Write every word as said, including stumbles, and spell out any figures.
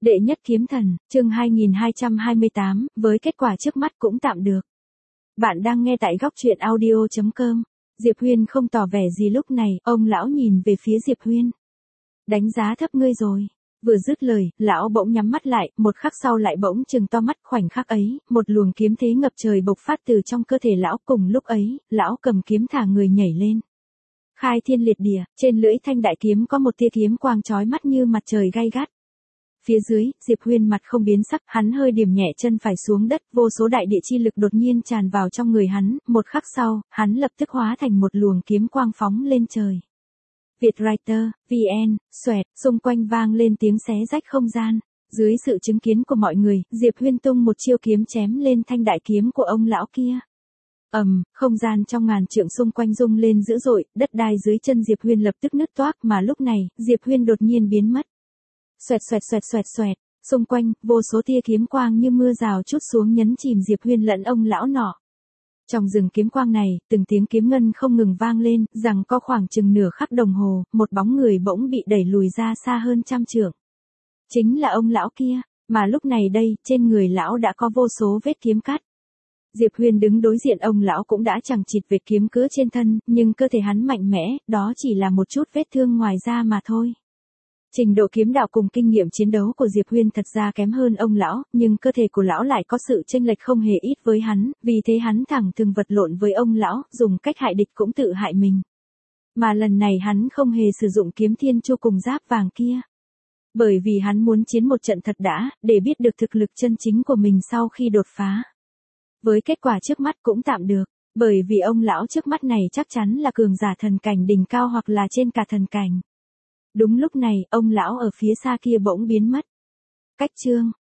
Đệ nhất kiếm thần, chương hai nghìn hai trăm hai mươi tám, với kết quả trước mắt cũng tạm được. Bạn đang nghe tại góc truyện audio chấm com. Diệp Huyên không tỏ vẻ gì lúc này, ông lão nhìn về phía Diệp Huyên. Đánh giá thấp ngươi rồi. Vừa dứt lời, lão bỗng nhắm mắt lại, một khắc sau lại bỗng trừng to mắt. Khoảnh khắc ấy, một luồng kiếm thế ngập trời bộc phát từ trong cơ thể lão. Cùng lúc ấy, lão cầm kiếm thả người nhảy lên. Khai thiên liệt địa, trên lưỡi thanh đại kiếm có một tia kiếm quang chói mắt như mặt trời gay gắt. Phía dưới, Diệp Huyên mặt không biến sắc, hắn hơi điểm nhẹ chân phải xuống đất, vô số đại địa chi lực đột nhiên tràn vào trong người hắn, một khắc sau, hắn lập tức hóa thành một luồng kiếm quang phóng lên trời. Vietwriter, vê en, xoẹt, xung quanh vang lên tiếng xé rách không gian. Dưới sự chứng kiến của mọi người, Diệp Huyên tung một chiêu kiếm chém lên thanh đại kiếm của ông lão kia. Ầm, um, không gian trong ngàn trượng xung quanh rung lên dữ dội, đất đai dưới chân Diệp Huyên lập tức nứt toác, mà lúc này, Diệp Huyên đột nhiên biến mất. Xoẹt xoẹt xoẹt xoẹt xoẹt, xung quanh, vô số tia kiếm quang như mưa rào trút xuống nhấn chìm Diệp Huyên lẫn ông lão nọ. Trong rừng kiếm quang này, từng tiếng kiếm ngân không ngừng vang lên, rằng có khoảng chừng nửa khắc đồng hồ, một bóng người bỗng bị đẩy lùi ra xa hơn trăm trượng. Chính là ông lão kia, mà lúc này đây, trên người lão đã có vô số vết kiếm cắt. Diệp Huyên đứng đối diện ông lão cũng đã chẳng chịt vết kiếm cứa trên thân, nhưng cơ thể hắn mạnh mẽ, đó chỉ là một chút vết thương ngoài da mà thôi. Trình độ kiếm đạo cùng kinh nghiệm chiến đấu của Diệp Huyên thật ra kém hơn ông lão, nhưng cơ thể của lão lại có sự chênh lệch không hề ít với hắn, vì thế hắn thẳng thừng vật lộn với ông lão, dùng cách hại địch cũng tự hại mình. Mà lần này hắn không hề sử dụng kiếm thiên chu cùng giáp vàng kia. Bởi vì hắn muốn chiến một trận thật đã, để biết được thực lực chân chính của mình sau khi đột phá. Với kết quả trước mắt cũng tạm được, bởi vì ông lão trước mắt này chắc chắn là cường giả thần cảnh đỉnh cao hoặc là trên cả thần cảnh. Đúng lúc này, ông lão ở phía xa kia bỗng biến mất. Cách chương,